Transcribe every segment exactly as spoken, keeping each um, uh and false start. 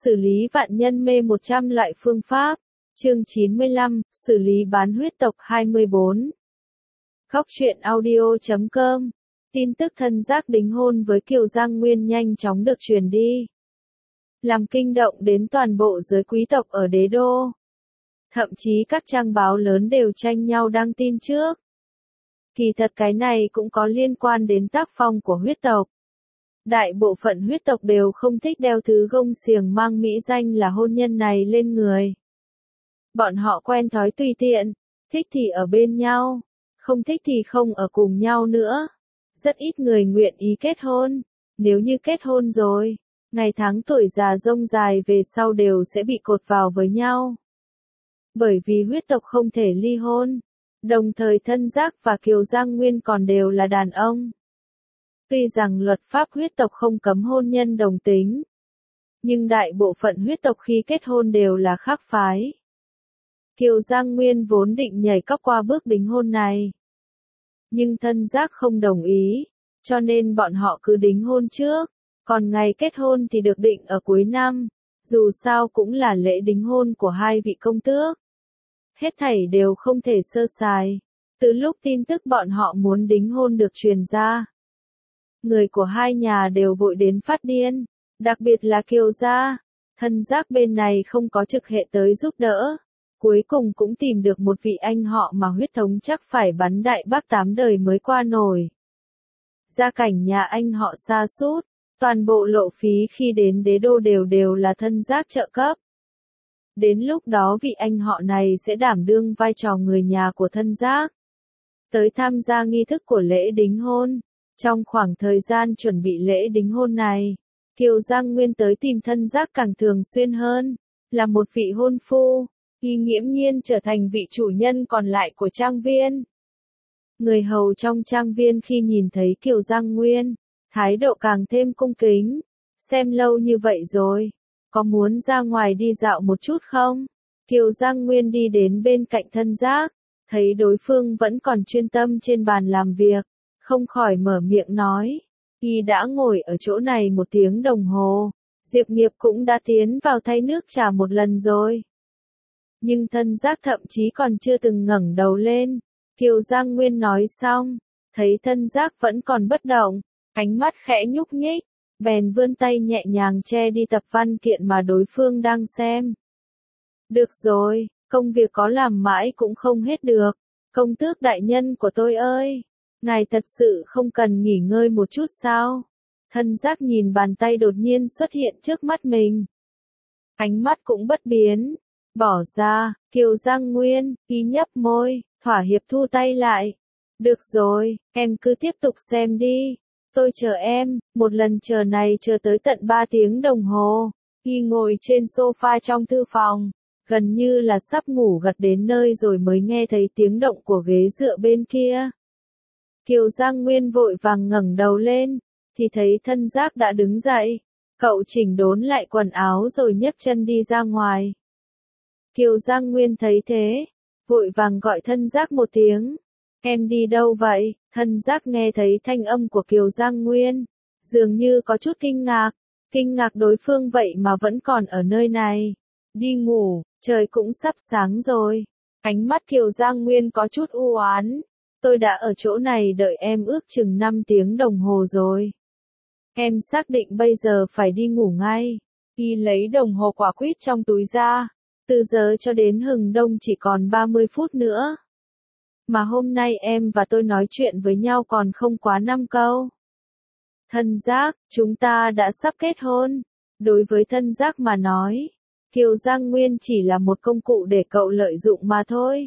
Xử lý vạn nhân mê một trăm loại phương pháp. Chương chín mươi lăm, xử lý bán huyết tộc hai mươi bốn. Khóc chuyện audio chấm com. Tin tức thân giác đính hôn với Kiều Giang Nguyên nhanh chóng được truyền đi, làm kinh động đến toàn bộ giới quý tộc ở đế đô. Thậm chí các trang báo lớn đều tranh nhau đăng tin trước. Kỳ thật cái này cũng có liên quan đến tác phong của huyết tộc. Đại bộ phận huyết tộc đều không thích đeo thứ gông xiềng mang mỹ danh là hôn nhân này lên người. Bọn họ quen thói tùy tiện, thích thì ở bên nhau, không thích thì không ở cùng nhau nữa. Rất ít người nguyện ý kết hôn, nếu như kết hôn rồi, ngày tháng tuổi già rông dài về sau đều sẽ bị cột vào với nhau. Bởi vì huyết tộc không thể ly hôn, đồng thời thân giác và Kiều Giang Nguyên còn đều là đàn ông. Tuy rằng luật pháp huyết tộc không cấm hôn nhân đồng tính, nhưng đại bộ phận huyết tộc khi kết hôn đều là khác phái. Kiều Giang Nguyên vốn định nhảy cóc qua bước đính hôn này, nhưng thân giác không đồng ý, cho nên bọn họ cứ đính hôn trước, còn ngày kết hôn thì được định ở cuối năm, dù sao cũng là lễ đính hôn của hai vị công tước. Hết thảy đều không thể sơ sài, từ lúc tin tức bọn họ muốn đính hôn được truyền ra, người của hai nhà đều vội đến phát điên, đặc biệt là Kiều gia, thân giác bên này không có trực hệ tới giúp đỡ. Cuối cùng cũng tìm được một vị anh họ mà huyết thống chắc phải bắn đại bác tám đời mới qua nổi. Gia cảnh nhà anh họ sa sút, toàn bộ lộ phí khi đến đế đô đều đều là thân giác trợ cấp. Đến lúc đó vị anh họ này sẽ đảm đương vai trò người nhà của thân giác, tới tham gia nghi thức của lễ đính hôn. Trong khoảng thời gian chuẩn bị lễ đính hôn này, Kiều Giang Nguyên tới tìm thân giác càng thường xuyên hơn, là một vị hôn phu. Y nghiễm nhiên trở thành vị chủ nhân còn lại của trang viên. Người hầu trong trang viên khi nhìn thấy Kiều Giang Nguyên, thái độ càng thêm cung kính. Xem lâu như vậy rồi, có muốn ra ngoài đi dạo một chút không? Kiều Giang Nguyên đi đến bên cạnh thân giác, thấy đối phương vẫn còn chuyên tâm trên bàn làm việc, không khỏi mở miệng nói. Y đã ngồi ở chỗ này một tiếng đồng hồ, Diệp Nghiệp cũng đã tiến vào thay nước trà một lần rồi. Nhưng thân giác thậm chí còn chưa từng ngẩng đầu lên. Kiều Giang Nguyên nói xong, thấy thân giác vẫn còn bất động, ánh mắt khẽ nhúc nhích, bèn vươn tay nhẹ nhàng che đi tập văn kiện mà đối phương đang xem. Được rồi, công việc có làm mãi cũng không hết được. Công tước đại nhân của tôi ơi, ngài thật sự không cần nghỉ ngơi một chút sao? Thân giác nhìn bàn tay đột nhiên xuất hiện trước mắt mình, ánh mắt cũng bất biến. Bỏ ra, Kiều Giang Nguyên, y nhấp môi, thỏa hiệp thu tay lại. Được rồi, em cứ tiếp tục xem đi. Tôi chờ em, một lần chờ này chờ tới tận ba tiếng đồng hồ. Y ngồi trên sofa trong thư phòng, gần như là sắp ngủ gật đến nơi rồi mới nghe thấy tiếng động của ghế dựa bên kia. Kiều Giang Nguyên vội vàng ngẩng đầu lên, thì thấy thân giác đã đứng dậy. Cậu chỉnh đốn lại quần áo rồi nhấc chân đi ra ngoài. Kiều Giang Nguyên thấy thế, vội vàng gọi thân giác một tiếng. Em đi đâu vậy? Thân giác nghe thấy thanh âm của Kiều Giang Nguyên, dường như có chút kinh ngạc, kinh ngạc đối phương vậy mà vẫn còn ở nơi này. Đi ngủ, trời cũng sắp sáng rồi. Ánh mắt Kiều Giang Nguyên có chút u oán. Tôi đã ở chỗ này đợi em ước chừng năm tiếng đồng hồ rồi. Em xác định bây giờ phải đi ngủ ngay. Y lấy đồng hồ quả quýt trong túi ra. Từ giờ cho đến hừng đông chỉ còn ba mươi phút nữa. Mà hôm nay em và tôi nói chuyện với nhau còn không quá năm câu. Thân giác, chúng ta đã sắp kết hôn. Đối với thân giác mà nói, Kiều Giang Nguyên chỉ là một công cụ để cậu lợi dụng mà thôi.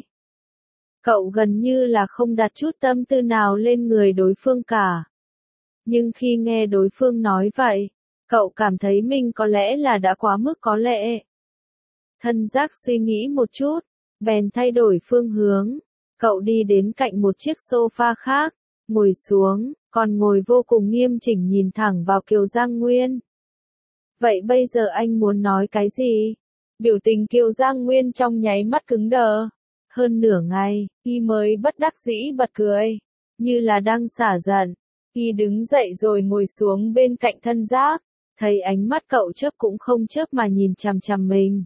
Cậu gần như là không đặt chút tâm tư nào lên người đối phương cả. Nhưng khi nghe đối phương nói vậy, cậu cảm thấy mình có lẽ là đã quá mức có lệ. Thân giác suy nghĩ một chút, bèn thay đổi phương hướng. Cậu đi đến cạnh một chiếc sofa khác, ngồi xuống, còn ngồi vô cùng nghiêm chỉnh nhìn thẳng vào Kiều Giang Nguyên. Vậy bây giờ anh muốn nói cái gì? Biểu tình Kiều Giang Nguyên trong nháy mắt cứng đờ. Hơn nửa ngày, y mới bất đắc dĩ bật cười, như là đang xả giận. Y đứng dậy rồi ngồi xuống bên cạnh thân giác, Thấy ánh mắt cậu chớp cũng không chớp mà nhìn chằm chằm mình.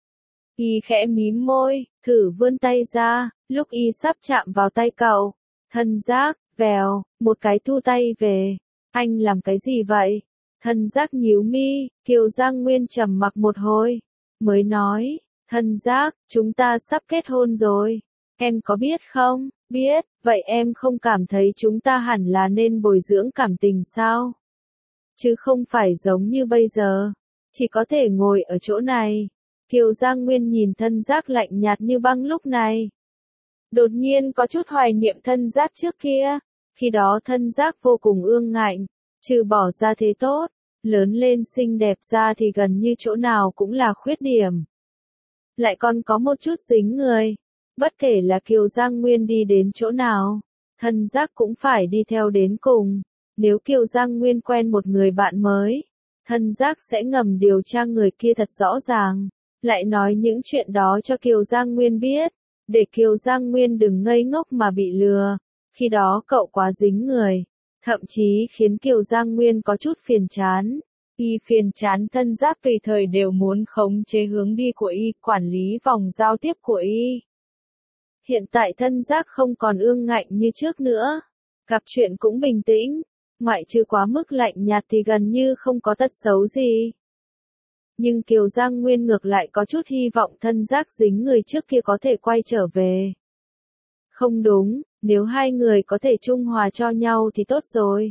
Y khẽ mím môi, thử vươn tay ra, lúc y sắp chạm vào tay cậu. Thân giác, vèo, một cái thu tay về. Anh làm cái gì vậy? Thân giác nhíu mi, Kiều Giang Nguyên trầm mặc một hồi. Mới nói, thân giác, chúng ta sắp kết hôn rồi. Em có biết không? Biết, vậy em không cảm thấy chúng ta hẳn là nên bồi dưỡng cảm tình sao? Chứ không phải giống như bây giờ. Chỉ có thể ngồi ở chỗ này. Kiều Giang Nguyên nhìn thân giác lạnh nhạt như băng lúc này. Đột nhiên có chút hoài niệm thân giác trước kia. Khi đó thân giác vô cùng ương ngạnh. Trừ bỏ ra thế tốt. Lớn lên xinh đẹp ra thì gần như chỗ nào cũng là khuyết điểm. Lại còn có một chút dính người. Bất kể là Kiều Giang Nguyên đi đến chỗ nào. Thân giác cũng phải đi theo đến cùng. Nếu Kiều Giang Nguyên quen một người bạn mới. Thân giác sẽ ngầm điều tra người kia thật rõ ràng. Lại nói những chuyện đó cho Kiều Giang Nguyên biết. Để Kiều Giang Nguyên đừng ngây ngốc mà bị lừa. Khi đó cậu quá dính người. Thậm chí khiến Kiều Giang Nguyên có chút phiền chán. Y phiền chán thân giác tùy thời đều muốn khống chế hướng đi của Y, quản lý vòng giao tiếp của Y. Hiện tại thân giác không còn ương ngạnh như trước nữa. Gặp chuyện cũng bình tĩnh. Ngoại trừ quá mức lạnh nhạt thì gần như không có tật xấu gì. Nhưng Kiều Giang Nguyên ngược lại có chút hy vọng thân giác dính người trước kia có thể quay trở về. Không đúng, nếu hai người có thể trung hòa cho nhau thì tốt rồi.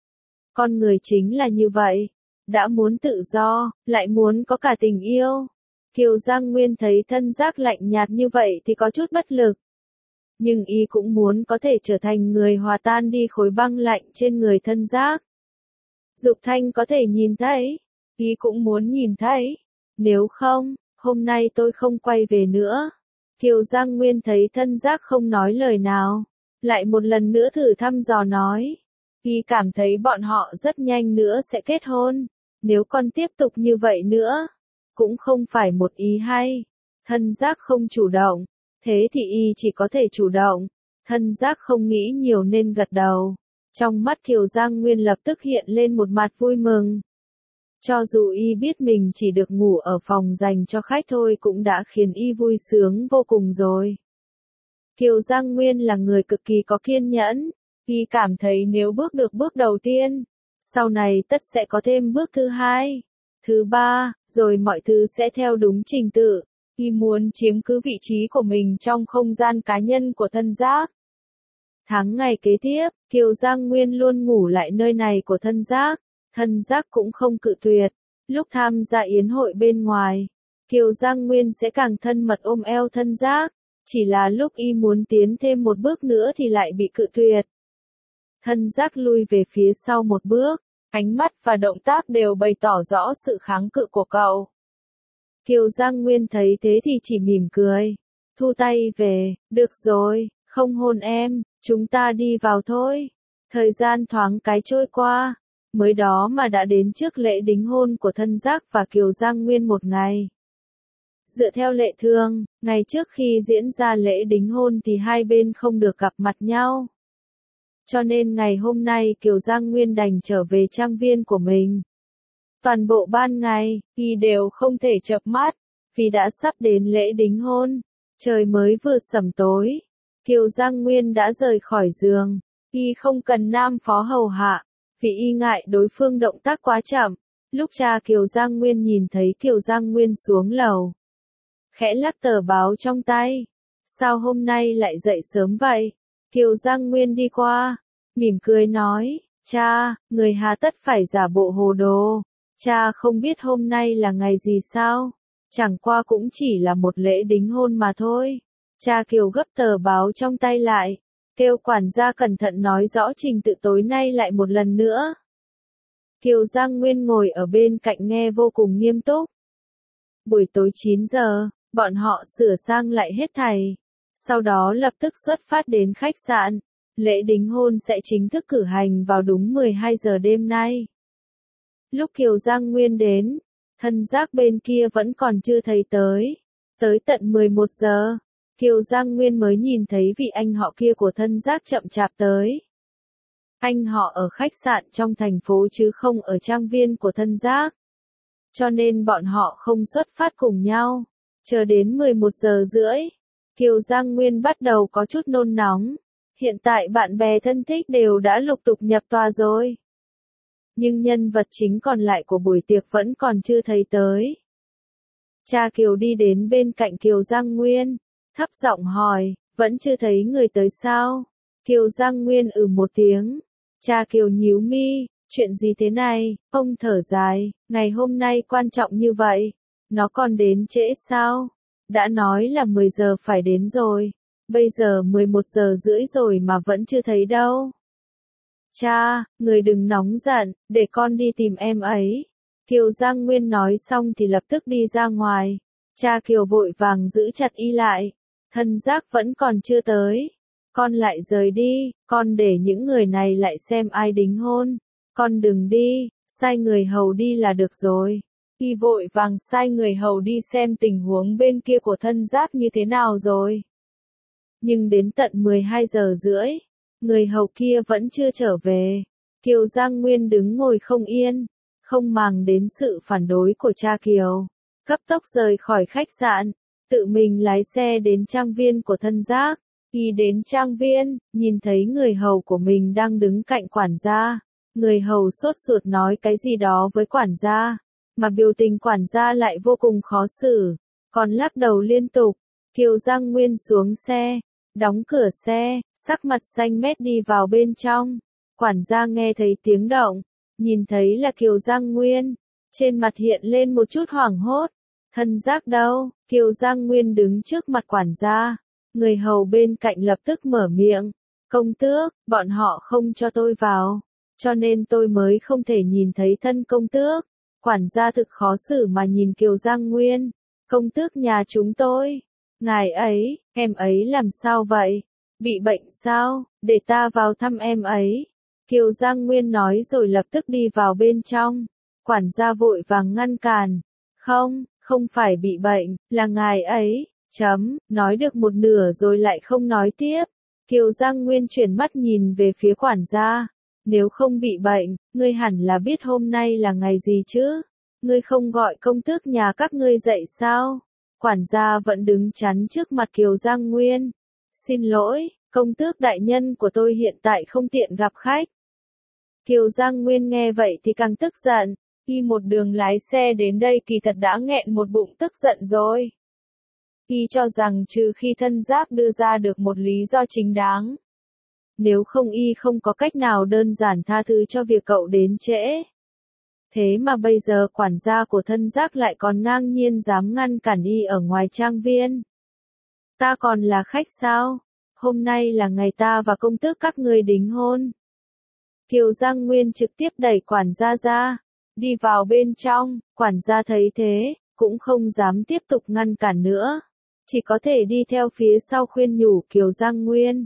Con người chính là như vậy. Đã muốn tự do, lại muốn có cả tình yêu. Kiều Giang Nguyên thấy thân giác lạnh nhạt như vậy thì có chút bất lực. Nhưng Y cũng muốn có thể trở thành người hòa tan đi khối băng lạnh trên người thân giác. Dục Thanh có thể nhìn thấy. Y cũng muốn nhìn thấy. Nếu không, hôm nay tôi không quay về nữa. Kiều Giang Nguyên thấy thân giác không nói lời nào. Lại một lần nữa thử thăm dò nói. Y cảm thấy bọn họ rất nhanh nữa sẽ kết hôn. Nếu còn tiếp tục như vậy nữa, cũng không phải một ý hay. Thân giác không chủ động. Thế thì Y chỉ có thể chủ động. Thân giác không nghĩ nhiều nên gật đầu. Trong mắt Kiều Giang Nguyên lập tức hiện lên một mặt vui mừng. Cho dù Y biết mình chỉ được ngủ ở phòng dành cho khách thôi cũng đã khiến Y vui sướng vô cùng rồi. Kiều Giang Nguyên là người cực kỳ có kiên nhẫn. Y cảm thấy nếu bước được bước đầu tiên, sau này tất sẽ có thêm bước thứ hai, thứ ba, rồi mọi thứ sẽ theo đúng trình tự. Y muốn chiếm cứ vị trí của mình trong không gian cá nhân của thân giác. Tháng ngày kế tiếp, Kiều Giang Nguyên luôn ngủ lại nơi này của thân giác. Thân giác cũng không cự tuyệt. Lúc tham gia yến hội bên ngoài, Kiều Giang Nguyên sẽ càng thân mật ôm eo thân giác. Chỉ là lúc Y muốn tiến thêm một bước nữa thì lại bị cự tuyệt. Thân giác lui về phía sau một bước. Ánh mắt và động tác đều bày tỏ rõ sự kháng cự của cậu. Kiều Giang Nguyên thấy thế thì chỉ mỉm cười. Thu tay về, được rồi, không hôn em, chúng ta đi vào thôi. Thời gian thoáng cái trôi qua. Mới đó mà đã đến trước lễ đính hôn của thân giác và Kiều Giang Nguyên một ngày. Dựa theo lệ thường, ngày trước khi diễn ra lễ đính hôn thì hai bên không được gặp mặt nhau. Cho nên ngày hôm nay Kiều Giang Nguyên đành trở về trang viên của mình. Toàn bộ ban ngày, Y đều không thể chợp mắt, vì đã sắp đến lễ đính hôn. Trời mới vừa sẩm tối. Kiều Giang Nguyên đã rời khỏi giường. Y không cần nam phó hầu hạ, vì Y ngại đối phương động tác quá chậm. Lúc cha Kiều Giang Nguyên nhìn thấy Kiều Giang Nguyên xuống lầu, khẽ lắc tờ báo trong tay. Sao hôm nay lại dậy sớm vậy? Kiều Giang Nguyên đi qua, mỉm cười nói, cha, người hà tất phải giả bộ hồ đồ. Cha không biết hôm nay là ngày gì sao? Chẳng qua cũng chỉ là một lễ đính hôn mà thôi. Cha Kiều gấp tờ báo trong tay lại, kêu quản gia cẩn thận nói rõ trình tự tối nay lại một lần nữa. Kiều Giang Nguyên ngồi ở bên cạnh nghe vô cùng nghiêm túc. Buổi tối chín giờ, bọn họ sửa sang lại hết thảy. Sau đó lập tức xuất phát đến khách sạn. Lễ đính hôn sẽ chính thức cử hành vào đúng mười hai giờ đêm nay. Lúc Kiều Giang Nguyên đến, thân giác bên kia vẫn còn chưa thấy tới. Tới tận mười một giờ, Kiều Giang Nguyên mới nhìn thấy vị anh họ kia của thân giác chậm chạp tới. Anh họ ở khách sạn trong thành phố chứ không ở trang viên của Thân Giác. Cho nên bọn họ không xuất phát cùng nhau. Chờ đến mười một giờ rưỡi, Kiều Giang Nguyên bắt đầu có chút nôn nóng. Hiện tại bạn bè thân thích đều đã lục tục nhập tòa rồi. Nhưng nhân vật chính còn lại của buổi tiệc vẫn còn chưa thấy tới. Cha Kiều đi đến bên cạnh Kiều Giang Nguyên, thấp giọng hỏi, vẫn chưa thấy người tới sao? Kiều Giang Nguyên ừ một tiếng. Cha Kiều nhíu mi, chuyện gì thế này? Ông thở dài, ngày hôm nay quan trọng như vậy, nó còn đến trễ sao? Đã nói là mười giờ phải đến rồi, bây giờ mười một giờ rưỡi rồi mà vẫn chưa thấy đâu. Cha, người đừng nóng giận, để con đi tìm em ấy. Kiều Giang Nguyên nói xong thì lập tức đi ra ngoài. Cha Kiều vội vàng giữ chặt y lại. Thân Giác vẫn còn chưa tới. Con lại rời đi, con để những người này lại xem ai đính hôn. Con đừng đi, sai người hầu đi là được rồi. Y vội vàng sai người hầu đi xem tình huống bên kia của Thân Giác như thế nào rồi. Nhưng đến tận mười hai giờ rưỡi, người hầu kia vẫn chưa trở về. Kiều Giang Nguyên đứng ngồi không yên, không màng đến sự phản đối của cha Kiều. Cấp tốc rời khỏi khách sạn, tự mình lái xe đến trang viên của Thân Giác. Y đến trang viên, nhìn thấy người hầu của mình đang đứng cạnh quản gia. Người hầu sốt ruột nói cái gì đó với quản gia, mà biểu tình quản gia lại vô cùng khó xử, còn lắc đầu liên tục. Kiều Giang Nguyên xuống xe, đóng cửa xe, sắc mặt xanh mét đi vào bên trong. Quản gia nghe thấy tiếng động, nhìn thấy là Kiều Giang Nguyên, trên mặt hiện lên một chút hoảng hốt. Thân Giác đâu? Kiều Giang Nguyên đứng trước mặt quản gia. Người hầu bên cạnh lập tức mở miệng. Công tước, bọn họ không cho tôi vào, cho nên tôi mới không thể nhìn thấy thân công tước. Quản gia thực khó xử mà nhìn Kiều Giang Nguyên. Công tước nhà chúng tôi. Ngài ấy, em ấy làm sao vậy? Bị bệnh sao? Để ta vào thăm em ấy. Kiều Giang Nguyên nói rồi lập tức đi vào bên trong. Quản gia vội vàng ngăn cản. Không, không phải bị bệnh, là ngài ấy. Chấm, nói được một nửa rồi lại không nói tiếp. Kiều Giang Nguyên chuyển mắt nhìn về phía quản gia. Nếu không bị bệnh, ngươi hẳn là biết hôm nay là ngày gì chứ? Ngươi không gọi công tước nhà các ngươi dậy sao? Quản gia vẫn đứng chắn trước mặt Kiều Giang Nguyên. Xin lỗi, công tước đại nhân của tôi hiện tại không tiện gặp khách. Kiều Giang Nguyên nghe vậy thì càng tức giận. Y một đường lái xe đến đây kỳ thật đã nghẹn một bụng tức giận rồi. Y cho rằng trừ khi Thân Giác đưa ra được một lý do chính đáng. Nếu không y không có cách nào đơn giản tha thứ cho việc cậu đến trễ. Thế mà bây giờ quản gia của Thân Giác lại còn ngang nhiên dám ngăn cản y ở ngoài trang viên. Ta còn là khách sao? Hôm nay là ngày ta và công tước các ngươi đính hôn. Kiều Giang Nguyên trực tiếp đẩy quản gia ra, đi vào bên trong. Quản gia thấy thế, cũng không dám tiếp tục ngăn cản nữa. Chỉ có thể đi theo phía sau khuyên nhủ Kiều Giang Nguyên.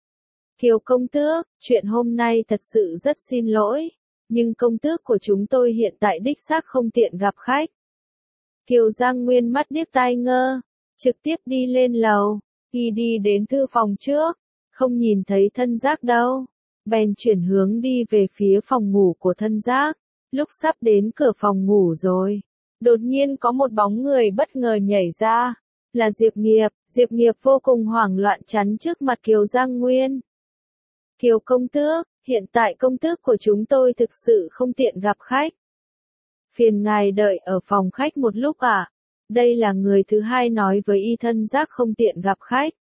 Kiều công tước, chuyện hôm nay thật sự rất xin lỗi, nhưng công tước của chúng tôi hiện tại đích xác không tiện gặp khách. Kiều Giang Nguyên mắt điếc tai ngơ, trực tiếp đi lên lầu. Y đi đến thư phòng trước, không nhìn thấy Thân Giác đâu, bèn chuyển hướng đi về phía phòng ngủ của Thân Giác. Lúc sắp đến cửa phòng ngủ rồi, đột nhiên có một bóng người bất ngờ nhảy ra, là Diệp Nghiệp. Diệp Nghiệp vô cùng hoảng loạn chắn trước mặt Kiều Giang Nguyên. Kiều công tước, hiện tại công tước của chúng tôi thực sự không tiện gặp khách. Phiền ngài đợi ở phòng khách một lúc ạ. À? Đây là người thứ hai nói với y Thân Giác không tiện gặp khách.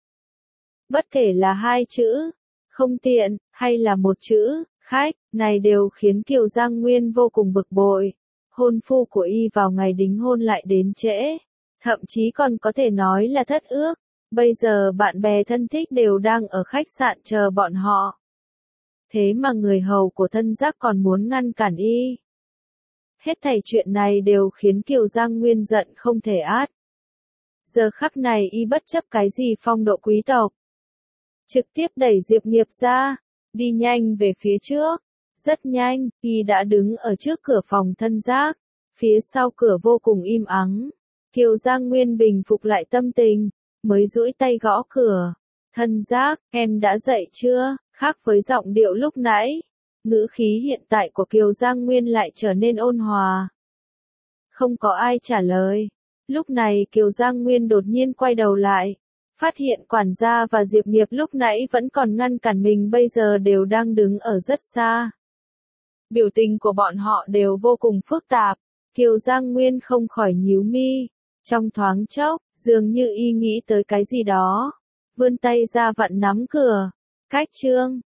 Bất kể là hai chữ, không tiện, hay là một chữ, khách, này đều khiến Kiều Giang Nguyên vô cùng bực bội. Hôn phu của y vào ngày đính hôn lại đến trễ. Thậm chí còn có thể nói là thất ước. Bây giờ bạn bè thân thích đều đang ở khách sạn chờ bọn họ. Thế mà người hầu của Thân Giác còn muốn ngăn cản y. Hết thảy chuyện này đều khiến Kiều Giang Nguyên giận không thể át. Giờ khắc này y bất chấp cái gì phong độ quý tộc. Trực tiếp đẩy Diệp Nghiệp ra, đi nhanh về phía trước. Rất nhanh, y đã đứng ở trước cửa phòng Thân Giác. Phía sau cửa vô cùng im ắng. Kiều Giang Nguyên bình phục lại tâm tình, mới duỗi tay gõ cửa. Thân Giác, em đã dậy chưa? Khác với giọng điệu lúc nãy, Ngữ khí hiện tại của Kiều Giang Nguyên lại trở nên ôn hòa. Không có ai trả lời. Lúc này Kiều Giang Nguyên đột nhiên quay đầu lại. Phát hiện quản gia và Diệp Nghiệp lúc nãy vẫn còn ngăn cản mình bây giờ đều đang đứng ở rất xa. Biểu tình của bọn họ đều vô cùng phức tạp. Kiều Giang Nguyên không khỏi nhíu mi. Trong thoáng chốc, dường như y nghĩ tới cái gì đó. Vươn tay ra vặn nắm cửa. Cách trương.